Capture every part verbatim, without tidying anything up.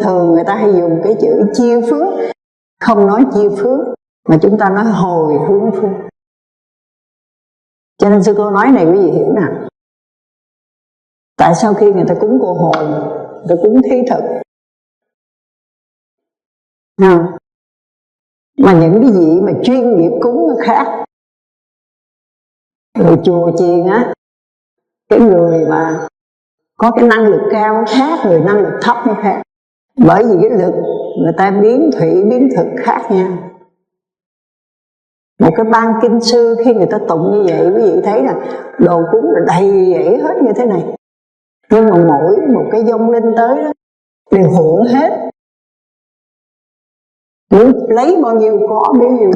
thường người ta hay dùng cái chữ chia phước, không nói chia phước mà chúng ta nói hồi hướng phước. Cho nên sư cô nói này quý vị hiểu nè, tại sao khi người ta cúng cô hồn, người ta cúng thí thực à, mà những cái vị mà chuyên nghiệp cúng nó khác. Người chùa chiền á, cái người mà có cái năng lực cao nó khác, người năng lực thấp nó khác. Bởi vì cái lực người ta biến thủy biến thực khác nhau. Một cái ban kinh sư khi người ta tụng như vậy, quý vị thấy là đồ cúng là đầy dẫy hết như thế này, nhưng mà mỗi một cái vong linh tới đó đều hưởng hết, muốn lấy bao nhiêu có bấy nhiêu.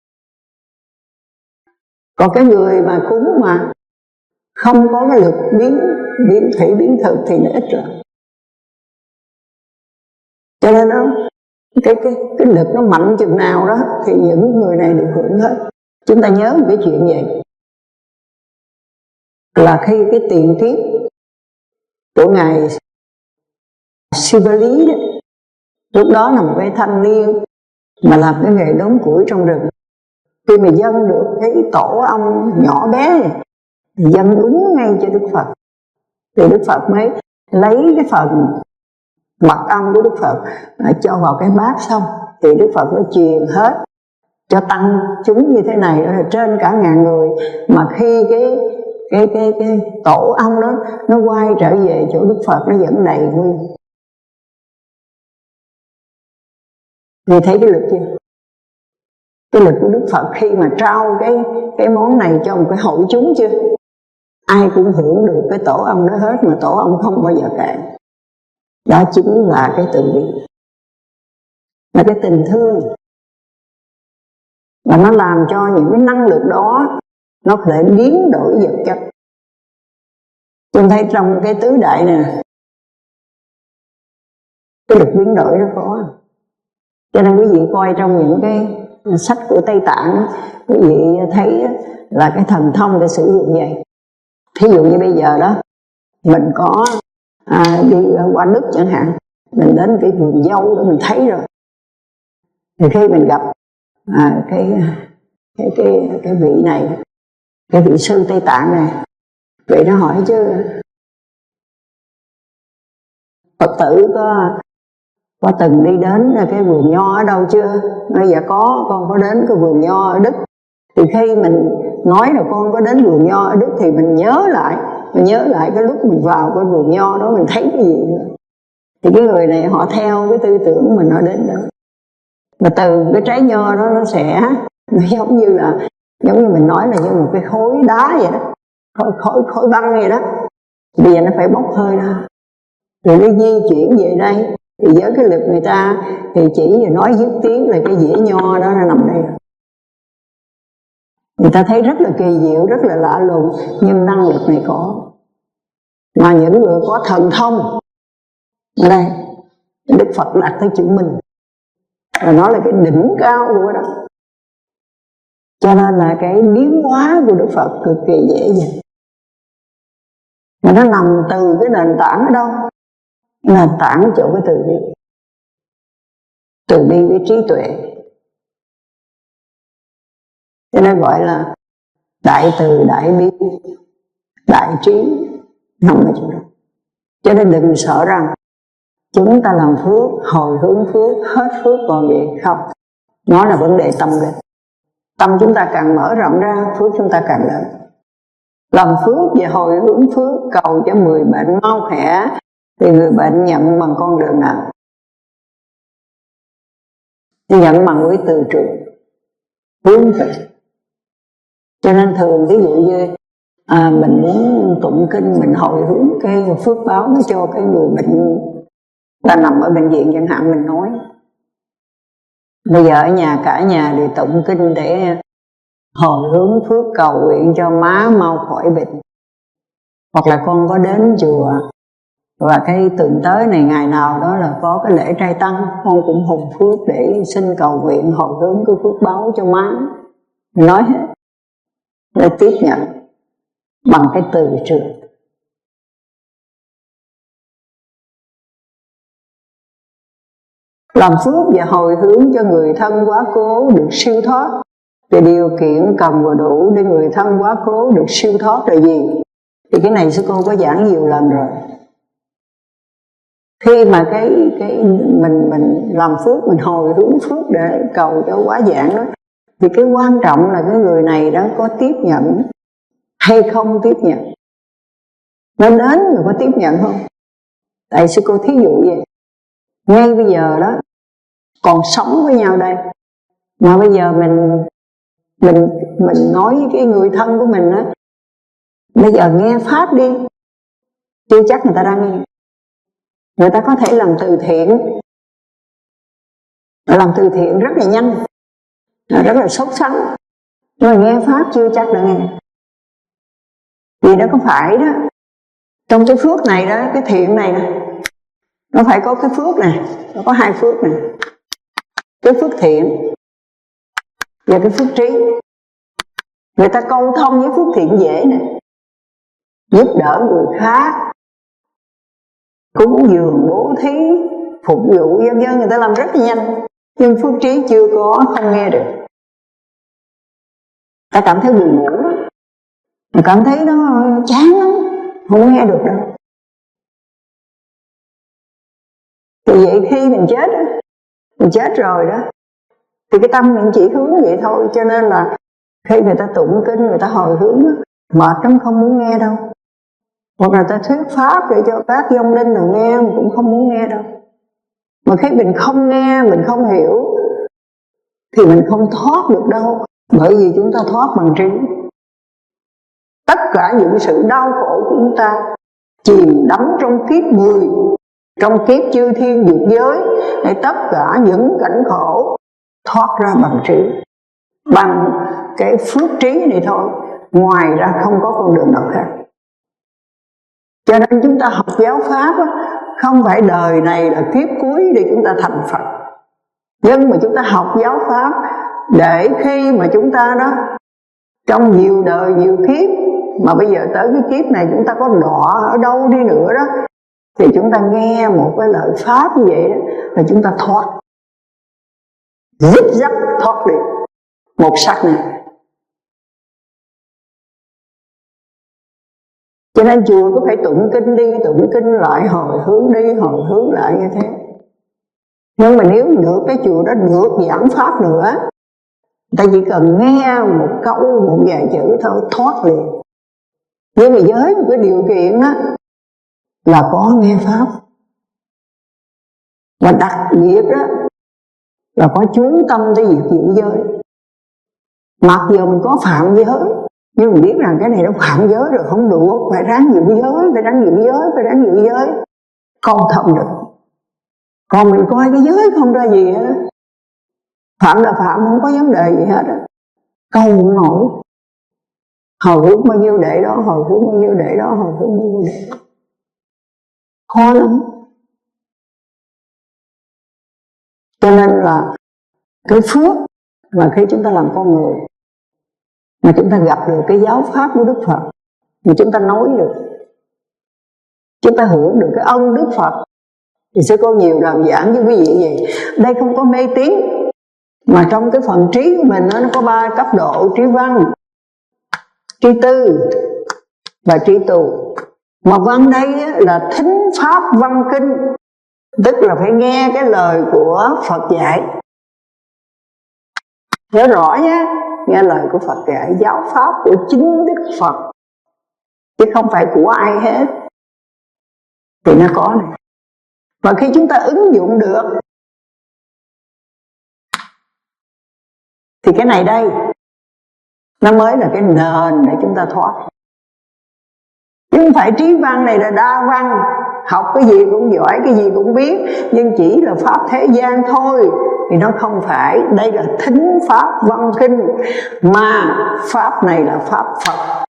Còn cái người mà cúng mà không có cái lực biến biến thủy biến thực thì nó ít rồi. Cho nên nó cái cái cái lực nó mạnh chừng nào đó thì những người này được hưởng hết. Chúng ta nhớ một cái chuyện vậy, là khi cái tiền kiếp của ngài Siva Lý đó, lúc đó là một cái thanh niên mà làm cái nghề đốn củi trong rừng. Khi mà dâng được cái tổ ong nhỏ bé này, dâng đúng ngay cho Đức Phật, thì Đức Phật mới lấy cái phần mật ong của Đức Phật cho vào cái bát, xong thì Đức Phật mới truyền hết cho tăng chúng như thế này, đó là trên cả ngàn người. Mà khi cái cái cái cái tổ ong đó nó quay trở về chỗ Đức Phật, nó vẫn đầy nguyên. Vì thấy cái lực chưa? Cái lực của Đức Phật khi mà trao cái cái món này cho một cái hội chúng chưa? Ai cũng hưởng được cái tổ ong đó hết, mà tổ ong không bao giờ cạn. Đó chính là cái từ bi, là cái tình thương, và nó làm cho những cái năng lực đó nó có thể biến đổi vật chất. Chúng thấy trong cái tứ đại này, cái lực biến đổi nó có. Cho nên quý vị coi trong những cái sách của Tây Tạng, quý vị thấy là cái thần thông để sử dụng vậy. Thí dụ như bây giờ đó, mình có à, đi qua Đức chẳng hạn, mình đến cái vườn dâu đó mình thấy rồi, thì khi mình gặp à, cái, cái cái cái vị này, cái vị sư Tây Tạng này, vị nó hỏi chứ Phật tử có có từng đi đến cái vườn nho ở đâu chưa? Nói dạ có, con có đến cái vườn nho ở Đức. Thì khi mình nói là con có đến vườn nho ở Đức thì mình nhớ lại, mình nhớ lại cái lúc mình vào cái vườn nho đó mình thấy cái gì nữa. Thì cái người này họ theo cái tư tưởng mình, họ đến đó. Và từ cái trái nho đó nó sẽ, nó giống như là, giống như mình nói là như một cái khối đá vậy đó, khối, khối, khối băng vậy đó. Bây giờ nó phải bốc hơi ra, rồi nó di chuyển về đây. Thì với cái lực người ta thì chỉ và nói dứt tiếng là cái dĩa nho đó nó nằm đây. Người ta thấy rất là kỳ diệu, rất là lạ lùng, nhưng năng lực này có. Mà những người có thần thông, ở đây Đức Phật đặt tới chữ mình, và nó là cái đỉnh cao của đó. Cho nên là cái biến hóa của Đức Phật cực kỳ dễ dàng. Mà nó nằm từ cái nền tảng ở đâu? Nền tảng ở chỗ cái từ bi. Từ bi với trí tuệ. Cho nên gọi là đại từ, đại bi, đại trí, nằm ở chỗ đó. Cho nên đừng sợ rằng chúng ta làm phước, hồi hướng phước, hết phước còn gì không. Nó là vấn đề tâm linh. Tâm chúng ta càng mở rộng ra, phước chúng ta càng lớn. Làm phước và hồi hướng phước, cầu cho người bệnh mau khỏe, thì người bệnh nhận bằng con đường nào? Nhận bằng cái từ trường, hướng về. Cho nên thường ví dụ như à, mình muốn tụng kinh, mình hồi hướng cái phước báo nó cho cái người bệnh ta nằm ở bệnh viện chẳng hạn, mình nói bây giờ ở nhà cả nhà thì tụng kinh để hồi hướng phước cầu nguyện cho má mau khỏi bệnh. Hoặc là con có đến chùa và cái tuần tới này ngày nào đó là có cái lễ trai tăng, con cũng hùng phước để xin cầu nguyện hồi hướng cái phước báo cho má. Mình nói hết để tiếp nhận bằng cái từ trường. làm phước và hồi hướng cho người thân quá cố được siêu thoát. Thì điều kiện cần và đủ để người thân quá cố được siêu thoát là gì? Thì cái này sư cô có giảng nhiều lần rồi. Khi mà cái cái mình mình làm phước, mình hồi hướng phước để cầu cho quá giảng đó, thì cái quan trọng là cái người này đó có tiếp nhận hay không tiếp nhận. Nó đến rồi có tiếp nhận không? Tại sư cô thí dụ vậy, ngay bây giờ đó còn sống với nhau đây, mà bây giờ mình mình mình nói với cái người thân của mình á, bây giờ nghe pháp đi, chưa chắc người ta đang nghe. Người ta có thể làm từ thiện, làm từ thiện rất là nhanh, rất là sốt sắng, nhưng mà nghe pháp chưa chắc đã nghe. Vì nó có phải đó, trong cái phước này đó, cái thiện này nè, nó phải có cái phước này, nó có hai phước này, cái phước thiện và cái phước trí. Người ta câu thông với phước thiện dễ nè, giúp đỡ người khác, cúng dường, bố thí, phục vụ vân vân, người ta làm rất là nhanh. Nhưng phước trí chưa có, không nghe được. Ta cảm thấy buồn ngủ, ta cảm thấy nó chán lắm, không nghe được đâu. Thì vậy khi mình chết đó, mình chết rồi đó, thì cái tâm mình chỉ hướng vậy thôi. Cho nên là khi người ta tụng kinh, người ta hồi hướng đó, mệt lắm không muốn nghe đâu. Hoặc là ta thuyết pháp để cho các vong linh nào nghe, mình cũng không muốn nghe đâu. Mà khi mình không nghe, mình không hiểu, thì mình không thoát được đâu. Bởi vì chúng ta thoát bằng trí. Tất cả những sự đau khổ của chúng ta chìm đắm trong kiếp người, trong kiếp chư thiên diệt giới, để tất cả những cảnh khổ thoát ra bằng trí, bằng cái phước trí này thôi. Ngoài ra không có con đường nào khác. Cho nên chúng ta học giáo pháp á, không phải đời này là kiếp cuối để chúng ta thành Phật. Nhưng mà chúng ta học giáo pháp để khi mà chúng ta đó, trong nhiều đời nhiều kiếp, mà bây giờ tới cái kiếp này chúng ta có đọa ở đâu đi nữa đó, thì chúng ta nghe một cái lời pháp như vậy đó, là chúng ta thoát, dứt dắt thoát đi một sắc này. Cho nên chùa có phải tụng kinh đi, tụng kinh lại, hồi hướng đi, hồi hướng lại như thế. Nhưng mà nếu được cái chùa đó được giảng pháp nữa, ta chỉ cần nghe một câu, một vài chữ thôi, thoát liền. Nhưng mà với một cái điều kiện á, là có nghe pháp. Và đặc biệt đó là có chú tâm tới việc giữ giới. Mặc dù mình có phạm giới, nhưng mình biết rằng cái này nó phạm giới rồi không được, phải ráng giữ giới, phải ráng giữ giới, phải ráng giữ giới, không thông được. Còn mình coi cái giới không ra gì hết, phạm là phạm, không có vấn đề gì hết, câu không nổi. Hồi hướng bao nhiêu để đó, hồi hướng bao nhiêu để đó, hồi hướng bao nhiêu để đó, khó lắm. Cho nên là cái phước là khi chúng ta làm con người, mà chúng ta gặp được cái giáo pháp của Đức Phật, mà chúng ta nói được, chúng ta hưởng được cái ân Đức Phật, thì sẽ có nhiều lần giảng với quý vị gì. Đây không có mê tín, mà trong cái phần trí của mình nó có ba cấp độ: trí văn, trí tư và trí tu. Mà văn đây là thính pháp văn kinh, tức là phải nghe cái lời của Phật dạy. Nhớ rõ nhé, nghe lời của Phật dạy, giáo pháp của chính Đức Phật, chứ không phải của ai hết, thì nó có này. Và khi chúng ta ứng dụng được, thì cái này đây, nó mới là cái nền để chúng ta thoát. Chứ không phải trí văn này là đa văn, học cái gì cũng giỏi, cái gì cũng biết, nhưng chỉ là pháp thế gian thôi, thì nó không phải. Đây là thính pháp văn kinh, mà pháp này là pháp Phật,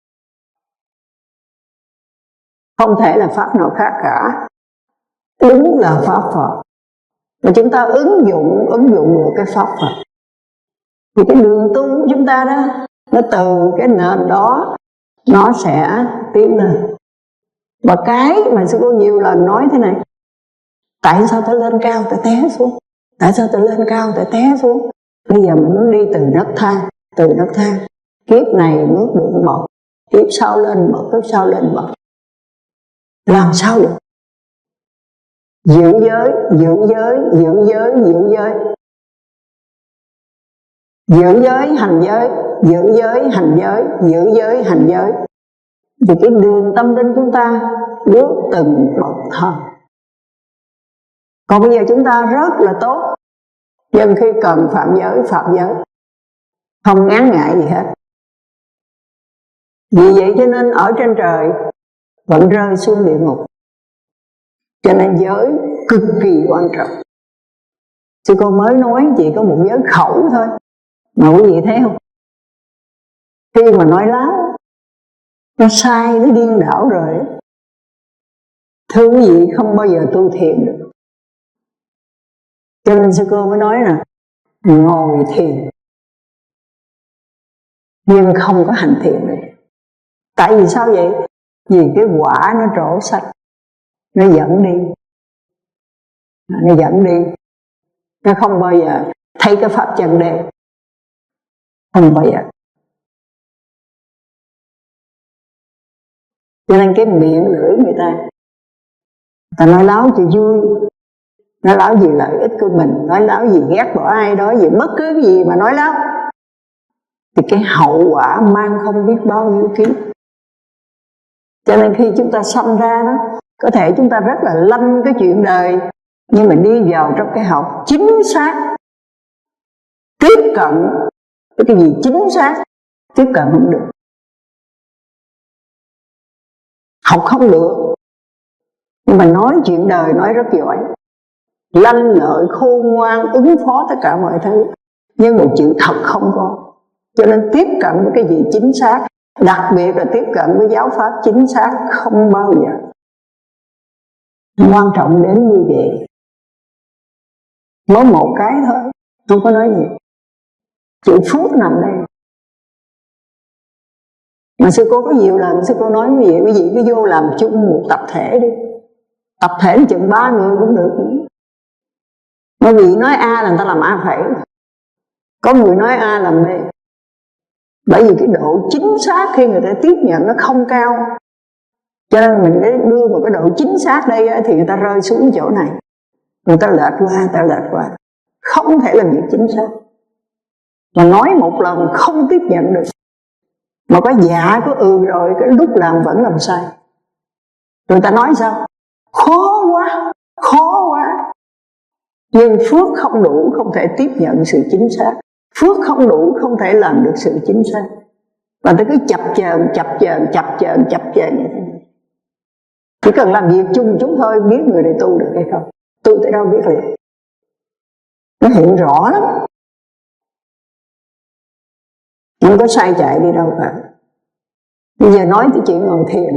không thể là pháp nào khác cả, đúng là pháp Phật. Mà chúng ta ứng dụng ứng dụng được cái pháp Phật, thì cái đường tu của chúng ta đó, nó từ cái nền đó nó sẽ tiến lên. Và cái mà sư cô nhiều lần nói thế này: tại sao ta lên cao ta té xuống, Tại sao tôi lên cao tôi té xuống? Bây giờ mình muốn đi từ nấc thang, từ nấc thang, kiếp này bước được một, kiếp sau lên một, kiếp sau lên một. Làm sao được? Giữ giới, giữ giới, giữ giới, giữ giới. Giữ giới, hành giới, giữ giới, hành giới, giữ giới, hành giới. Thì cái đường tâm linh chúng ta bước từng bậc thang. Còn bây giờ chúng ta rất là tốt, nhưng khi cần phạm giới, phạm giới, không ngán ngại gì hết. Vì vậy cho nên ở trên trời vẫn rơi xuống địa ngục. Cho nên giới cực kỳ quan trọng. Sư cô mới nói chỉ có một giới khẩu thôi, mà quý vị thấy không? Khi mà nói láo, nó sai, nó điên đảo rồi. Thưa quý vị, không bao giờ tu thiền được. Cho nên sư cô mới nói là ngồi thiền nhưng không có hành thiền được. Tại vì sao vậy? Vì cái quả nó trổ sạch, nó dẫn đi, nó dẫn đi, nó không bao giờ thấy cái pháp chân đế, không bao giờ. Cho nên cái miệng lưỡi người ta, người ta nói láo cho vui, nói láo vì lợi ích của mình, nói láo vì ghét bỏ ai đó, vì bất cứ cái gì mà nói láo, thì cái hậu quả mang không biết bao nhiêu kiếp. Cho nên khi chúng ta sanh ra đó, có thể chúng ta rất là lanh cái chuyện đời, nhưng mà đi vào trong cái học chính xác, tiếp cận với cái gì chính xác, tiếp cận không được. Học không được, nhưng mà nói chuyện đời nói rất giỏi, lanh lợi, khôn ngoan, ứng phó tất cả mọi thứ, nhưng một chữ thật không có. Cho nên tiếp cận với cái gì chính xác, đặc biệt là tiếp cận với giáo pháp chính xác, không bao giờ. Quan trọng đến như vậy. Nói một cái thôi, không có nói gì. Chữ phước nằm đây. Mà sư cô có nhiều lần sư cô nói quý vị, quý vị cứ vô làm chung một tập thể đi. Tập thể thì chừng ba người cũng được. Bởi vì nói A là người ta làm A phải, có người nói A làm B. Bởi vì cái độ chính xác khi người ta tiếp nhận nó không cao, cho nên mình đưa một cái độ chính xác đây thì người ta rơi xuống chỗ này, người ta lệch qua, người ta lệch qua, không thể làm việc chính xác. Mà nói một lần không tiếp nhận được, mà có dạ có ừ rồi, cái lúc làm vẫn làm sai. Người ta nói sao? Khó quá, khó quá. Nhưng phước không đủ, không thể tiếp nhận sự chính xác. Phước không đủ, không thể làm được sự chính xác. Và ta cứ chập chờn, chập chờn, chập chờn, chập chờn như thế này. Chỉ cần làm việc chung chúng thôi, biết người này tu được hay không. Tu tới đâu biết liền. Nó hiện rõ lắm. Không có sai chạy đi đâu cả. Bây giờ nói tới chuyện ngồi thiền,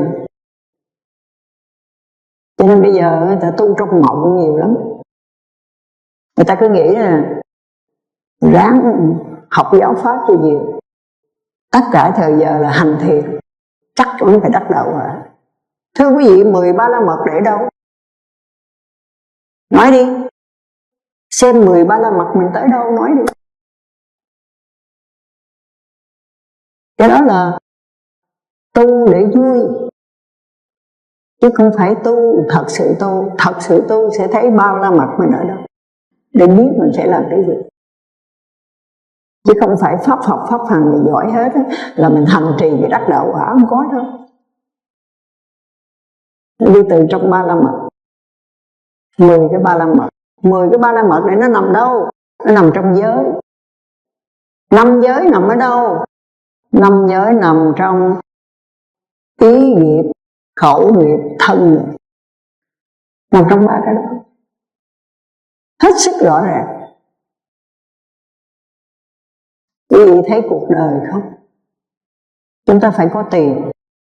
cho nên bây giờ người ta tu trong mộng nhiều lắm. Người ta cứ nghĩ là ráng học giáo pháp cho nhiều, tất cả thời giờ là hành thiền, chắc chắn phải đắc đạo hả? Thưa quý vị, mười ba la mật để đâu? Nói đi, xem mười ba la mật mình tới đâu, nói đi. Cái đó là tu để vui, chứ không phải tu thật sự tu. Thật sự tu sẽ thấy bao la mật mình ở đâu, để biết mình sẽ làm cái gì. Chứ không phải pháp học pháp hành mình giỏi hết á, là mình hành trì để đắc đạo quả, không có đâu. Đi từ trong ba la mật, mười cái ba la mật, mười cái ba la mật này nó nằm đâu? Nó nằm trong giới. Năm giới nằm ở đâu? Năm giới nằm trong ý nghiệp, khẩu nghiệp, thân nghiệp, nằm trong ba cái đó, hết sức rõ ràng. Quý vị thấy cuộc đời không? Chúng ta phải có tiền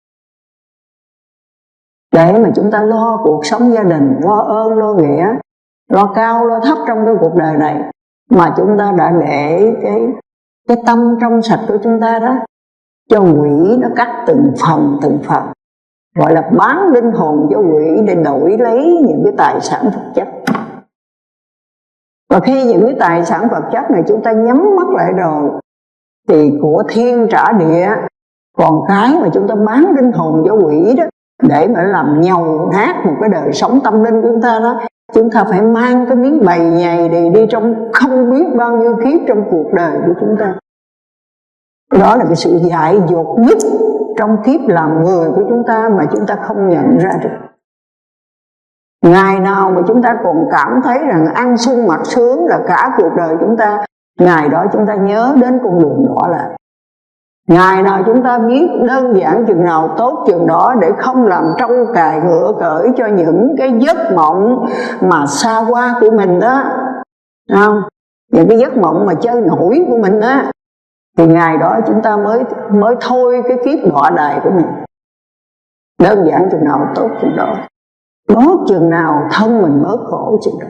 để mà chúng ta lo cuộc sống gia đình, lo ơn, lo nghĩa, lo cao, lo thấp trong cái cuộc đời này. Mà chúng ta đã để cái, cái tâm trong sạch của chúng ta đó cho quỷ nó cắt từng phần từng phần, gọi là bán linh hồn cho quỷ để đổi lấy những cái tài sản vật chất. Và Và khi những cái tài sản vật chất này chúng ta nhắm mắt lại rồi thì của thiên trả địa. Còn cái mà chúng ta bán linh hồn cho quỷ đó, để mà làm nhầu nát một cái đời sống tâm linh của chúng ta đó, chúng ta phải mang cái miếng bầy nhầy này đi trong không biết bao nhiêu kiếp trong cuộc đời của chúng ta. Đó là cái sự dại dột nhất trong kiếp làm người của chúng ta mà chúng ta không nhận ra được. Ngày nào mà chúng ta còn cảm thấy rằng ăn sung mặc sướng là cả cuộc đời chúng ta, ngày đó chúng ta nhớ đến con đường đỏ lại. Ngày nào chúng ta biết đơn giản chừng nào tốt chừng đó, để không làm trâu cài ngựa cởi cho những cái giấc mộng mà xa hoa của mình đó, không? Những cái giấc mộng mà chơi nổi của mình đó, thì ngày đó chúng ta mới mới thôi cái kiếp đọa đài của mình. Đơn giản chừng nào tốt chừng đó, tốt chừng nào thân mình bớt khổ chừng đó.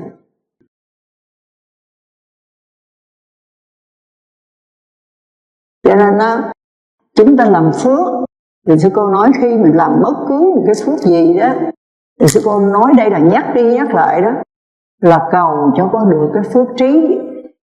Cho nên đó, chúng ta làm phước, thì sư cô nói khi mình làm bất cứ một cái phước gì đó, thì sư cô nói đây là nhắc đi nhắc lại đó, là cầu cho có được cái phước trí.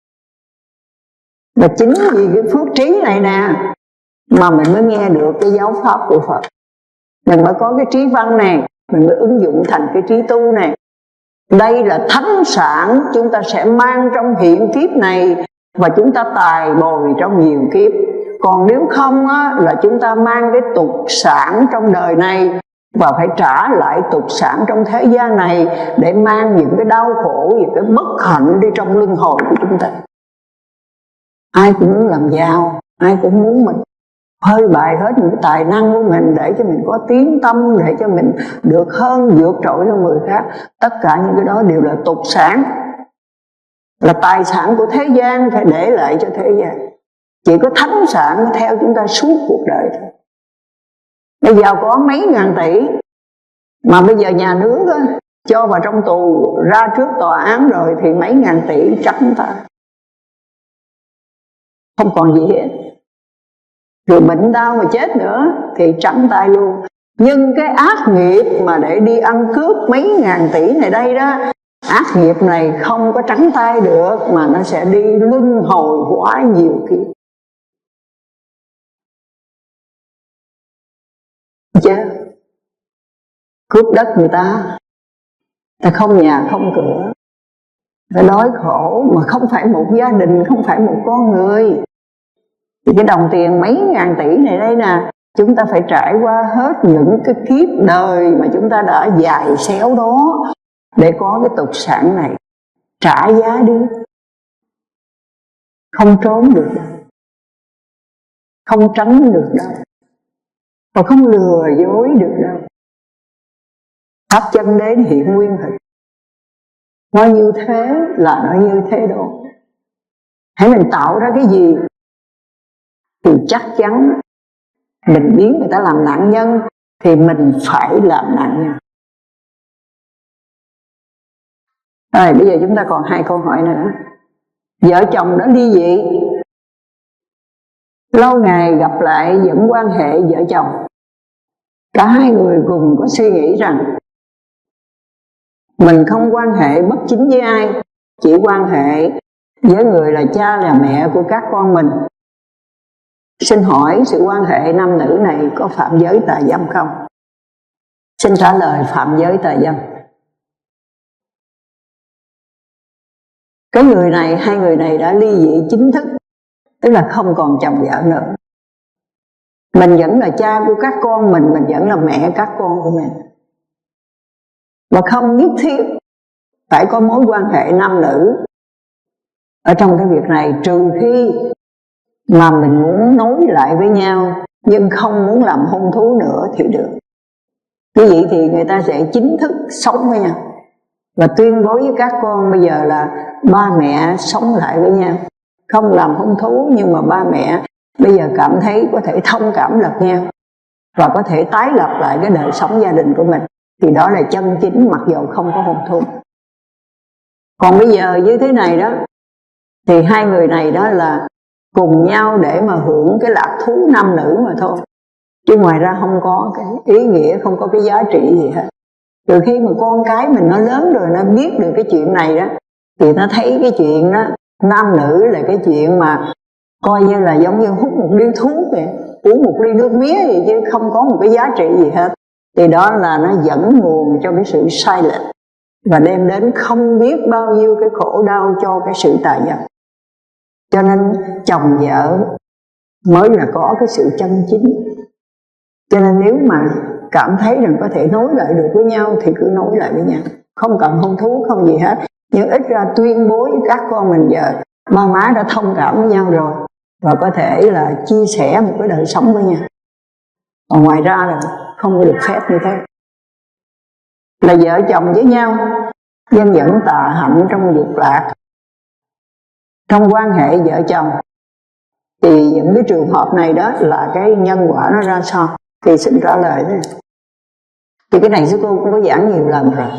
Và chính vì cái phước trí này nè mà mình mới nghe được cái giáo pháp của Phật, mình mới có cái trí văn này, mình mới ứng dụng thành cái trí tu này. Đây là thánh sản chúng ta sẽ mang trong hiện kiếp này, và chúng ta tài bồi trong nhiều kiếp. Còn nếu không á, là chúng ta mang cái tục sản trong đời này và phải trả lại tục sản trong thế gian này, để mang những cái đau khổ, những cái bất hạnh đi trong luân hồi của chúng ta. Ai cũng muốn làm giàu, ai cũng muốn mình phơi bày hết những cái tài năng của mình để cho mình có tiếng tâm, để cho mình được hơn, vượt trội hơn người khác. Tất cả những cái đó đều là tục sản, là tài sản của thế gian, phải để lại cho thế gian. Chỉ có thánh sản nó theo chúng ta suốt cuộc đời thôi. Bây giờ có mấy ngàn tỷ, mà bây giờ nhà nước á, cho vào trong tù, ra trước tòa án rồi thì mấy ngàn tỷ trắng ta, không còn gì hết. Rồi bệnh đau mà chết nữa thì trắng tay luôn. Nhưng cái ác nghiệp mà để đi ăn cướp mấy ngàn tỷ này đây đó, ác nghiệp này không có trắng tay được, mà nó sẽ đi luân hồi quá nhiều kiếp. Chứ cướp đất người ta, ta không nhà không cửa, ta đói khổ, mà không phải một gia đình, không phải một con người. Thì cái đồng tiền mấy ngàn tỷ này đây nè, chúng ta phải trải qua hết những cái kiếp đời mà chúng ta đã dài xéo đó, để có cái tục sản này. Trả giá đi, không trốn được đâu, không tránh được đâu, và không lừa dối được đâu. Pháp chân đến hiện nguyên hình, nó như thế là nó như thế đó. Hãy mình tạo ra cái gì thì chắc chắn mình biến người ta làm nạn nhân, thì mình phải làm nạn nhân. Rồi bây giờ chúng ta còn hai câu hỏi nữa. Vợ chồng đã ly dị, lâu ngày gặp lại vẫn quan hệ vợ chồng. Cả hai người cùng có suy nghĩ rằng mình không quan hệ bất chính với ai, chỉ quan hệ với người là cha là mẹ của các con mình. Xin hỏi sự quan hệ nam nữ này có phạm giới tà dâm không? Xin trả lời phạm giới tà dâm. Cái người này, hai người này đã ly dị chính thức, tức là không còn chồng vợ nữa. Mình vẫn là cha của các con mình, mình vẫn là mẹ các con của mình. Và không nhất thiết phải có mối quan hệ nam nữ ở trong cái việc này, trừ khi mà mình muốn nối lại với nhau nhưng không muốn làm hôn thú nữa thì được. Như vậy thì người ta sẽ chính thức sống với nhau và tuyên bố với các con bây giờ là ba mẹ sống lại với nhau, không làm hôn thú, nhưng mà ba mẹ bây giờ cảm thấy có thể thông cảm lẫn nhau và có thể tái lập lại cái đời sống gia đình của mình, thì đó là chân chính, mặc dù không có hôn thú. Còn bây giờ như thế này đó, thì hai người này đó là cùng nhau để mà hưởng cái lạc thú nam nữ mà thôi, chứ ngoài ra không có cái ý nghĩa, không có cái giá trị gì hết. Từ khi mà con cái mình nó lớn rồi, nó biết được cái chuyện này đó, thì nó thấy cái chuyện đó nam nữ là cái chuyện mà coi như là giống như hút một điếu thuốc vậy, uống một ly nước mía vậy, chứ không có một cái giá trị gì hết. Thì đó là nó dẫn nguồn cho cái sự sai lệch và đem đến không biết bao nhiêu cái khổ đau cho cái sự tà dâm. Cho nên chồng vợ mới là có cái sự chân chính. Cho nên nếu mà cảm thấy rằng có thể nối lại được với nhau thì cứ nối lại với nhau, không cần hôn thú, không gì hết. Nhưng ít ra tuyên bố với các con mình giờ ba má đã thông cảm với nhau rồi, và có thể là chia sẻ một cái đời sống với nhau. Còn ngoài ra là không có được phép như thế. Là vợ chồng với nhau dân dẫn tà hạnh trong dục lạc. Trong quan hệ vợ chồng thì những cái trường hợp này đó là cái nhân quả nó ra sao? Thì xin trả lời đó. Thì cái này sư cô cũng có giảng nhiều lần rồi.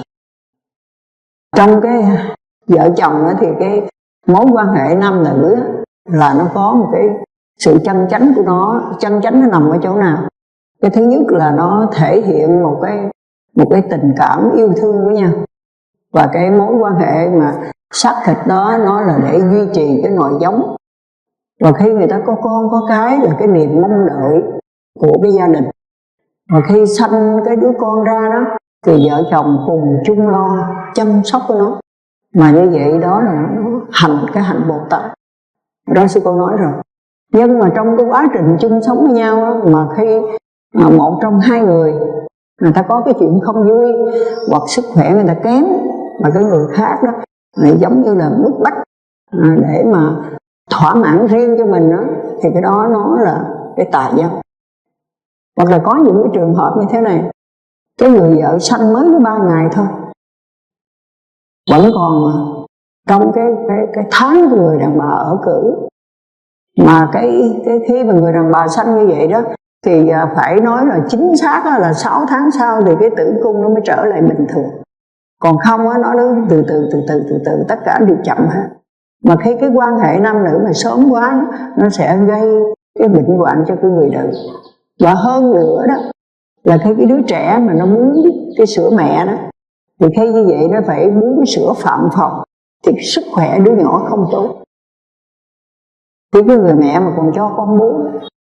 Trong cái vợ chồng đó thì cái mối quan hệ nam nữ là nó có một cái sự chân chánh của nó. Chân chánh nó nằm ở chỗ nào? Cái thứ nhất là nó thể hiện một cái một cái tình cảm yêu thương của nhau, và cái mối quan hệ mà xác thịt đó nó là để duy trì cái nòi giống. Và khi người ta có con có cái là cái niềm mong đợi của cái gia đình. Và khi sanh cái đứa con ra đó thì vợ chồng cùng chung lo chăm sóc của nó. Mà như vậy đó là nó hành cái hạnh Bồ Tát. Đó sư cô nói rồi. Nhưng mà trong cái quá trình chung sống với nhau đó, mà khi mà một trong hai người người ta có cái chuyện không vui hoặc sức khỏe người ta kém, mà cái người khác đó lại giống như là bức bách để mà thỏa mãn riêng cho mình đó, thì cái đó nó là cái tà dâm. Hoặc là có những cái trường hợp như thế này, cái người vợ sanh mới có ba ngày thôi, vẫn còn trong cái cái cái tháng của người đàn bà ở cử, mà cái cái khi mà người đàn bà sanh như vậy đó thì phải nói là chính xác là sáu tháng sau thì cái tử cung nó mới trở lại bình thường. Còn không á, nó từ từ từ từ từ từ tất cả đều chậm hết. Mà khi cái quan hệ nam nữ mà sớm quá, nó sẽ gây cái bệnh hoạn cho cái người nữ. Và hơn nữa đó là khi cái đứa trẻ mà nó muốn cái sữa mẹ đó, thì khi như vậy nó phải muốn cái sữa phạm phòng, thì sức khỏe đứa nhỏ không tốt. Thì cái người mẹ mà còn cho con bú.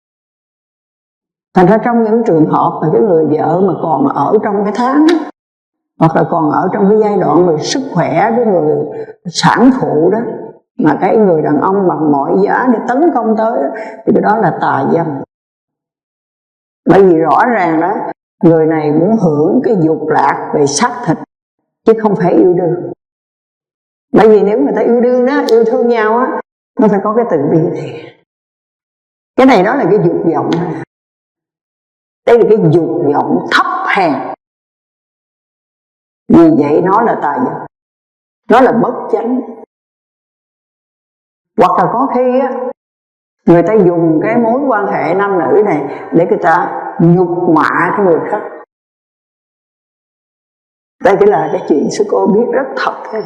Thành ra trong những trường hợp mà cái người vợ mà còn ở trong cái tháng đó, hoặc là còn ở trong cái giai đoạn mà sức khỏe cái người sản phụ đó, mà cái người đàn ông bằng mọi giá để tấn công tới đó, thì cái đó là tà dâm. Bởi vì rõ ràng đó, người này muốn hưởng cái dục lạc về xác thịt chứ không phải yêu đương. Bởi vì nếu người ta yêu đương đó, yêu thương nhau á, nó phải có cái từ bi thì. Cái này đó là cái dục vọng. Đây là cái dục vọng thấp hèn. Vì vậy nó là tà dâm, nó là bất chánh. Hoặc là có khi á, người ta dùng cái mối quan hệ nam nữ này để người ta nhục mạ cái người khác. Đây chỉ là cái chuyện sư cô biết rất thật thế.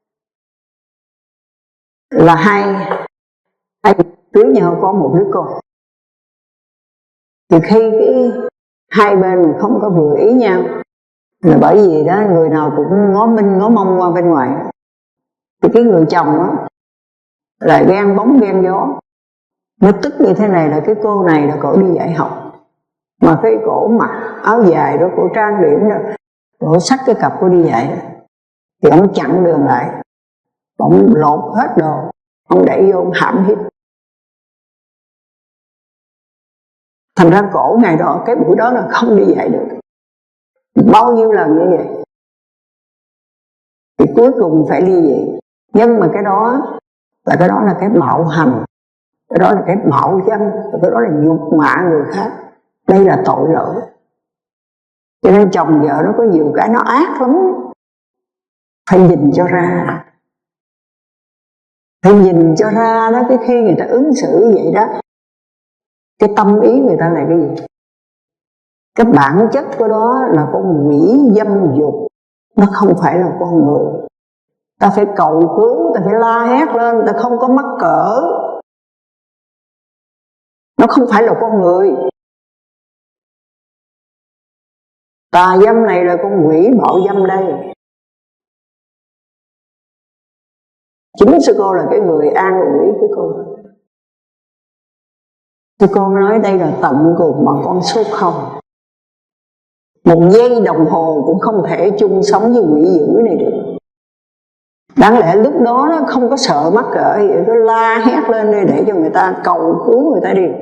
Là hai hai cưới nhau có một đứa con, thì khi cái hai bên không có vừa ý nhau, là bởi vì đó người nào cũng ngó minh ngó mông qua bên ngoài, thì cái người chồng đó là ghen bóng ghen gió. Nó tức như thế này là cái cô này là cổ đi dạy học, mà cái cổ mặc áo dài đó, cổ trang điểm đó, cổ xách cái cặp cổ đi dạy đó, thì ông chặn đường lại, ông lột hết đồ, ông đẩy vô, ông hãm hiếp. Thành ra cổ ngày đó, cái buổi đó là không đi dạy được. Bao nhiêu lần như vậy thì cuối cùng phải ly dị. Nhưng mà cái đó là cái đó là cái bạo hành, cái đó là cái mạo dâm, cái đó là nhục mạ người khác. Đây là tội lỗi. Cho nên chồng vợ nó có nhiều cái nó ác lắm, phải nhìn cho ra. Phải nhìn cho ra đó, cái khi người ta ứng xử như vậy đó, cái tâm ý người ta là cái gì? Cái bản chất của đó là con quỷ dâm dục, nó không phải là con người. Ta phải cầu cứu, ta phải la hét lên, ta không có mắc cỡ. Nó không phải là con người. Tà dâm này là con quỷ bạo dâm đây. Chính sư cô là cái người an ủi với cô. Sư cô nói đây là tận cùng bằng con số không. Một giây đồng hồ cũng không thể chung sống với quỷ dữ này được. Đáng lẽ lúc đó nó không có sợ mắc cỡ gì, cứ la hét lên đây để cho người ta cầu cứu người ta đi.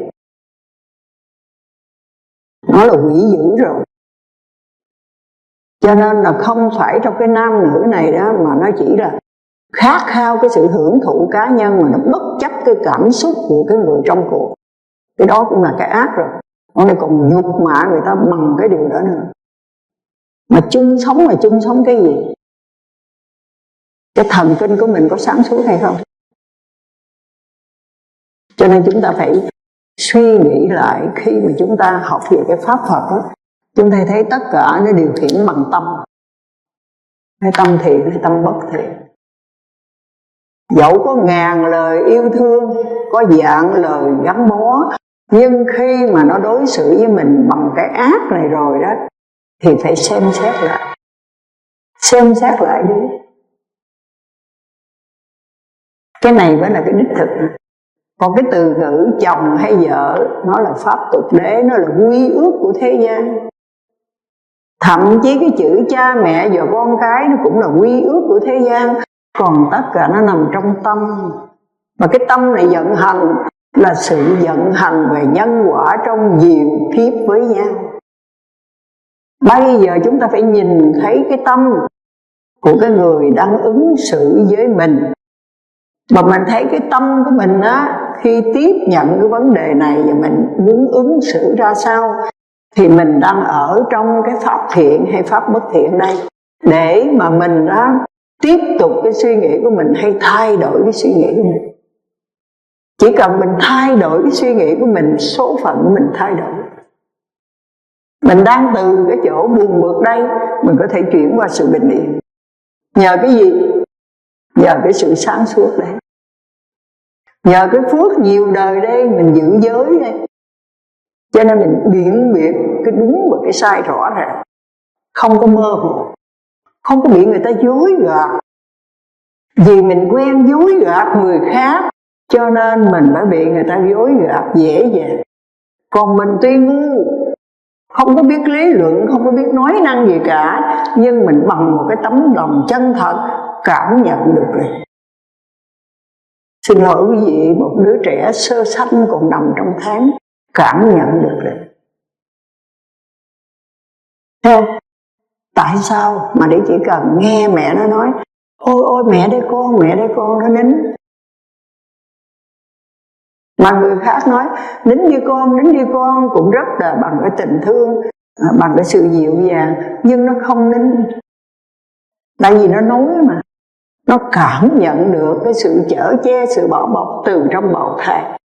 Nó là quỷ dữ rồi. Cho nên là không phải trong cái nam nữ này đó, mà nó chỉ là khát khao cái sự hưởng thụ cá nhân, mà nó bất chấp cái cảm xúc của cái người trong cuộc. Cái đó cũng là cái ác rồi. Nó này còn nhục mạ người ta bằng cái điều đó nữa. Mà chung sống là chung sống cái gì? Cái thần kinh của mình có sáng suốt hay không? Cho nên chúng ta phải suy nghĩ lại. Khi mà chúng ta học về cái pháp Phật đó, chúng ta thấy tất cả nó điều khiển bằng tâm. Hay tâm thiện hay tâm bất thiện. Dẫu có ngàn lời yêu thương, có vạn lời gắn bó, nhưng khi mà nó đối xử với mình bằng cái ác này rồi đó, thì phải xem xét lại. Xem xét lại đi. Cái này mới là cái đích thực. Còn cái từ ngữ chồng hay vợ, nó là pháp tục đế, nó là quy ước của thế gian. Thậm chí cái chữ cha mẹ và con cái nó cũng là quy ước của thế gian. Còn tất cả nó nằm trong tâm. Mà cái tâm này vận hành là sự vận hành về nhân quả trong nhiều kiếp với nhau. Bây giờ chúng ta phải nhìn thấy cái tâm của cái người đang ứng xử với mình. Mà mình thấy cái tâm của mình á, khi tiếp nhận cái vấn đề này và mình muốn ứng xử ra sao, thì mình đang ở trong cái pháp thiện hay pháp bất thiện đây. Để mà mình á, tiếp tục cái suy nghĩ của mình hay thay đổi cái suy nghĩ của mình. Chỉ cần mình thay đổi cái suy nghĩ của mình, số phận của mình thay đổi. Mình đang từ cái chỗ buồn bực đây, mình có thể chuyển qua sự bình yên. Nhờ cái gì? Nhờ cái sự sáng suốt đấy. Nhờ cái phước nhiều đời đây, mình giữ giới đây. Cho nên mình biện biệt cái đúng và cái sai rõ ràng. Không có mơ hồ, không có bị người ta dối gạt. Vì mình quen dối gạt người khác, cho nên mình phải bị người ta dối gạt dễ dàng. Còn mình tuy ngu, không có biết lý luận, không có biết nói năng gì cả, nhưng mình bằng một cái tấm lòng chân thật cảm nhận được rồi. Xin lỗi quý vị, một đứa trẻ sơ sanh còn nằm trong tháng cảm nhận được rồi. Theo tại sao mà để chỉ cần nghe mẹ nó nói ôi ôi mẹ đây con, mẹ đây con, nó nín. Mà người khác nói nín đi con, nín đi con, cũng rất là bằng cái tình thương, bằng cái sự dịu dàng, nhưng nó không nín. Tại vì nó nói mà, nó cảm nhận được cái sự chở che, sự bảo bọc từ trong bào thai.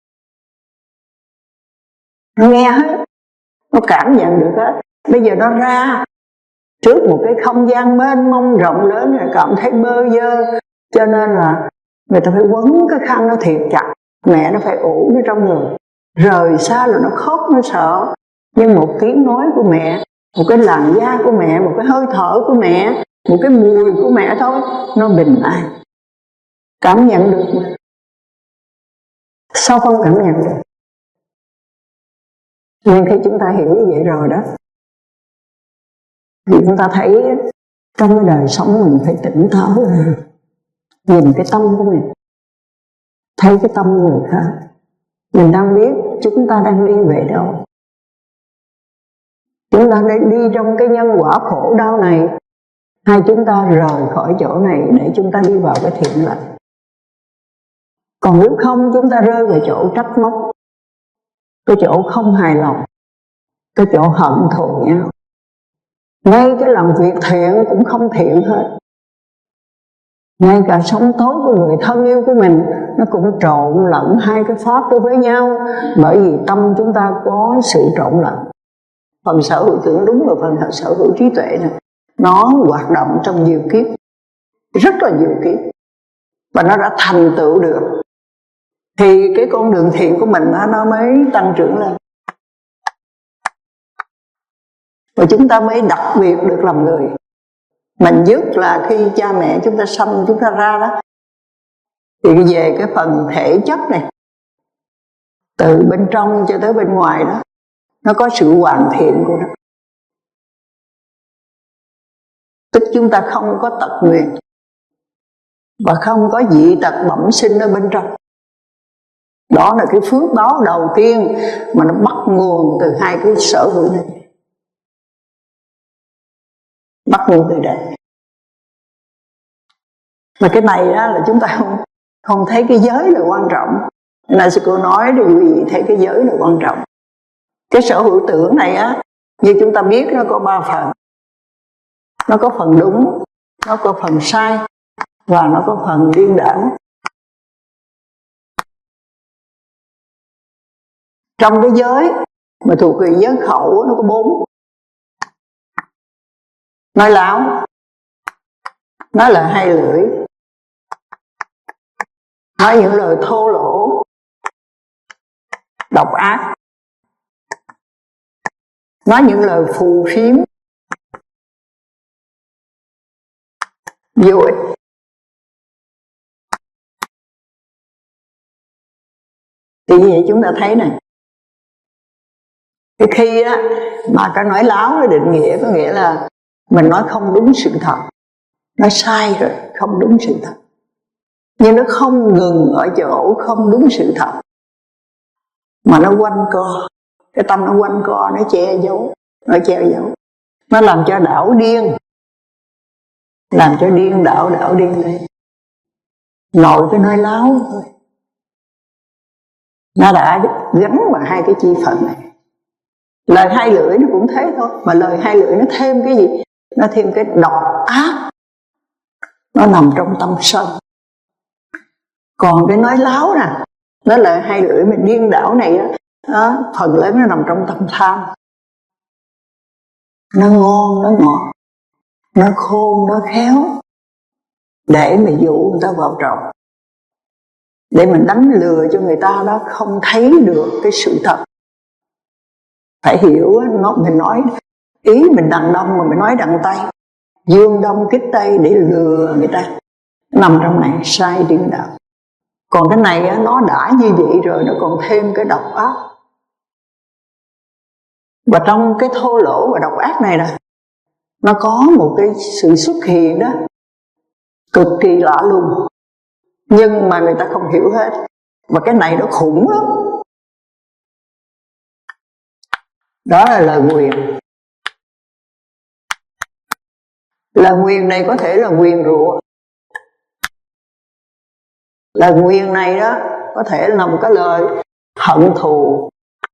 Nó nghe hết, nó cảm nhận được hết. Bây giờ nó ra trước một cái không gian mênh mông rộng lớn, cảm thấy bơ vơ, cho nên là người ta phải quấn cái khăn nó thiệt chặt. Mẹ nó phải ủ nó trong người, rời xa là nó khóc, nó sợ. Nhưng một tiếng nói của mẹ, một cái làn da của mẹ, một cái hơi thở của mẹ, một cái mùi của mẹ thôi, nó bình an. Cảm nhận được mà. Sao không cảm nhận được? Nên khi chúng ta hiểu như vậy rồi đó, thì chúng ta thấy trong cái đời sống mình phải tỉnh táo ra. Nhìn cái tâm của mình, thấy cái tâm người khác. Mình đang biết chúng ta đang đi về đâu. Chúng ta đang đi trong cái nhân quả khổ đau này, hay chúng ta rời khỏi chỗ này để chúng ta đi vào cái thiện lành. Còn nếu không, chúng ta rơi vào chỗ trách móc, cái chỗ không hài lòng, cái chỗ hận thù nhau. Ngay cái làm việc thiện cũng không thiện hết. Ngay cả sống tốt của người thân yêu của mình, nó cũng trộn lẫn hai cái pháp đó với nhau. Bởi vì tâm chúng ta có sự trộn lẫn. Phần sở hữu tưởng đúng và phần sở hữu trí tuệ này, nó hoạt động trong nhiều kiếp, rất là nhiều kiếp, và nó đã thành tựu được. Thì cái con đường thiện của mình đó, nó mới tăng trưởng lên. Và chúng ta mới đặc biệt được làm người. Mình nhất là khi cha mẹ chúng ta sanh chúng ta ra đó, Thì về cái phần thể chất này, từ bên trong cho tới bên ngoài đó, nó có sự hoàn thiện của nó. Tức chúng ta không có tật nguyền và không có dị tật bẩm sinh ở bên trong. Đó là cái phước báo đầu tiên mà nó bắt nguồn từ hai cái sở hữu này, bắt nguồn từ đây. Mà cái này đó là chúng ta không, không thấy cái giới là quan trọng. Nên sư cô nói để quý vị thấy cái giới là quan trọng. Cái sở hữu tưởng này á, như chúng ta biết nó có ba phần. Nó có phần đúng, nó có phần sai và nó có phần điên đảo. Trong cái giới mà thuộc về giới khẩu nó có bốn. Nói láo, nói là hai lưỡi, nói những lời thô lỗ, độc ác, nói những lời phù phiếm, vô ích. Thì như vậy chúng ta thấy này, cái khi á, mà cái nói láo nó định nghĩa có nghĩa là mình nói không đúng sự thật, nói sai rồi, không đúng sự thật. Nhưng nó không ngừng ở chỗ không đúng sự thật, mà nó quanh co, cái tâm nó quanh co, nó che giấu, nó che giấu, nó làm cho đảo điên, làm cho điên đảo, đảo điên lên. Nội cái nói láo thôi, nó đã gắn vào hai cái chi phận này. Lời hai lưỡi nó cũng thế thôi, mà lời hai lưỡi nó thêm cái gì? Nó thêm cái độc ác, nó nằm trong tâm sân. Còn cái nói láo nè, đó là hai lưỡi mình điên đảo này đó, đó, phần lớn nó nằm trong tâm tham. Nó ngon, nó ngọt, nó khôn, nó khéo, để mà dụ người ta vào trọng, để mình đánh lừa cho người ta đó không thấy được cái sự thật. Phải hiểu nó, mình nói ý mình đằng đông mà mình nói đằng tây, dương đông kích tây để lừa người ta. Nằm trong này sai điên đạo. Còn cái này nó đã như vậy rồi, nó còn thêm cái độc ác. Và trong cái thô lỗ và độc ác này nè, nó có một cái sự xuất hiện đó cực kỳ lạ lùng, nhưng mà người ta không hiểu hết. Và cái này nó khủng lắm. Đó là lời nguyền. Lời nguyền này có thể là nguyền rủa. Lời nguyền này đó có thể là một cái lời hận thù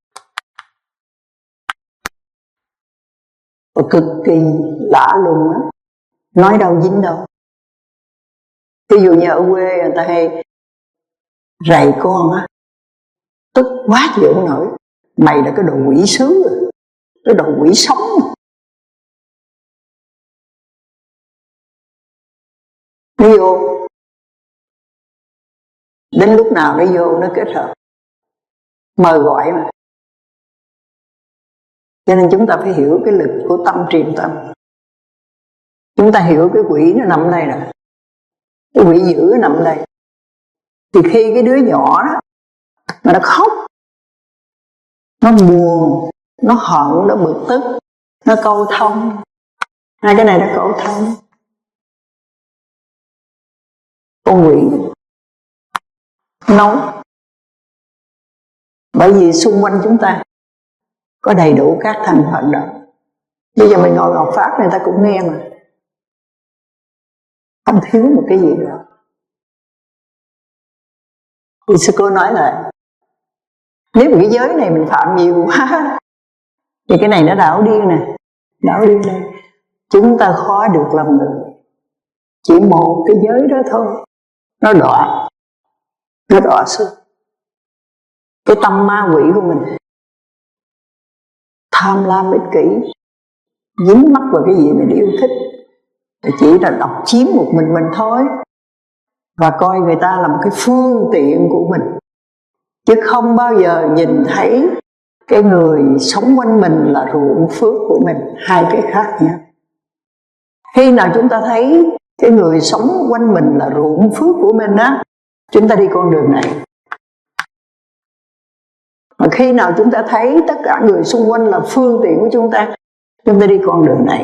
và cực kỳ lạ lùng đó. Nói đâu dính đâu. Ví dụ như ở quê người ta hay rầy con á, tức quá chịu không nổi, mày là cái đồ quỷ sứ, cái đồ quỷ sống. Nó vô, đến lúc nào nó vô nó kết hợp, mời gọi mà. Cho nên chúng ta phải hiểu cái lực của tâm truyền tâm. Chúng ta hiểu cái quỷ nó nằm đây nè, cái quỷ dữ nó nằm đây. Thì khi cái đứa nhỏ đó mà nó khóc, nó buồn, nó hận, nó bực tức, nó câu thông, hai cái này nó câu thông. Con quỷ nấu, bởi vì xung quanh chúng ta có đầy đủ các thành phần đó. Bây giờ mình ngồi học pháp người ta cũng nghe mà, không thiếu một cái gì đó. Thì sư cô nói là nếu mà cái giới này mình phạm nhiều quá thì cái này nó đảo điên nè, đảo điên đây. Chúng ta khó được làm người. Chỉ một cái giới đó thôi, nó đọa, nó đọa xuống cái tâm ma quỷ của mình. Tham lam ích kỷ, dính mắc vào cái gì mình yêu thích, thì chỉ là độc chiếm một mình mình thôi. Và coi người ta là một cái phương tiện của mình, chứ không bao giờ nhìn thấy cái người sống quanh mình là ruộng phước của mình. Hai cái khác nhau. Khi nào chúng ta thấy cái người sống quanh mình là ruộng phước của mình á, Chúng ta đi con đường này. Mà khi nào chúng ta thấy tất cả người xung quanh là phương tiện của chúng ta, chúng ta đi con đường này.